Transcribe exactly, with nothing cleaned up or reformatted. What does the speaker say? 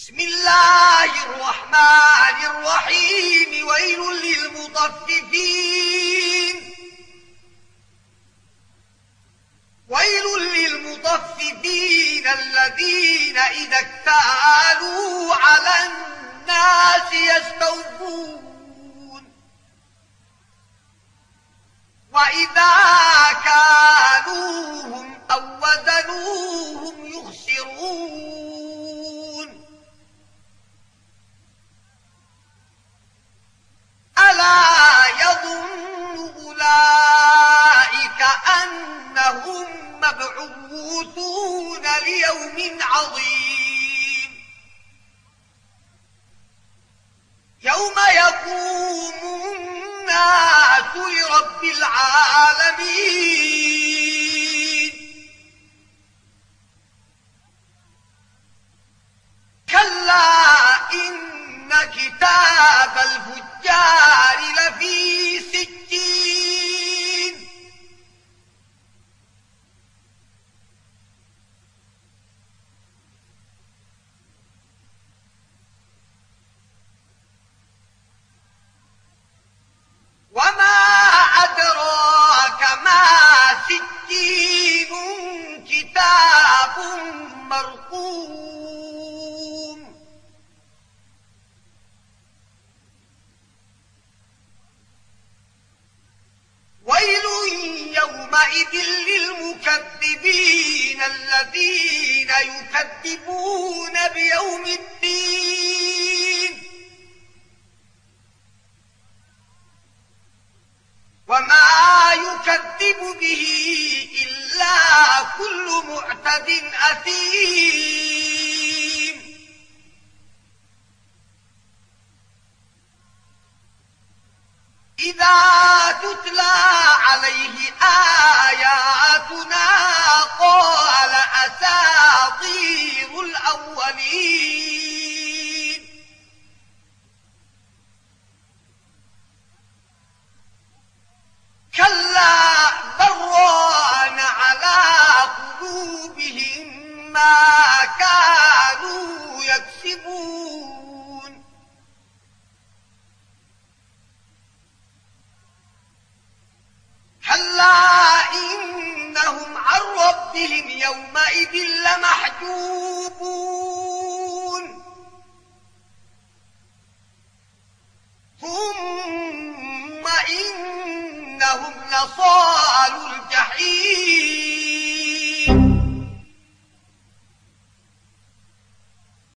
بسم الله الرحمن الرحيم ويل للمطففين ويل للمطففين الذين إذا اكتالوا على الناس يستوفون وإذا كالوهم أو وزنوهم يخسرون ألا يظن أولئك أنهم مبعوثون ليوم عظيم يوم يقوم الناس لرب العالمين كلا إن كتاب الفجار لفي سجين وما أدراك ما سجين كتاب مرقوم ويل يومئذ للمكذبين الذين يكذبون بيوم الدين وما يكذب به إلا كل معتد أثيم إذا تتلى عليه آياتنا قال أساطير الأولين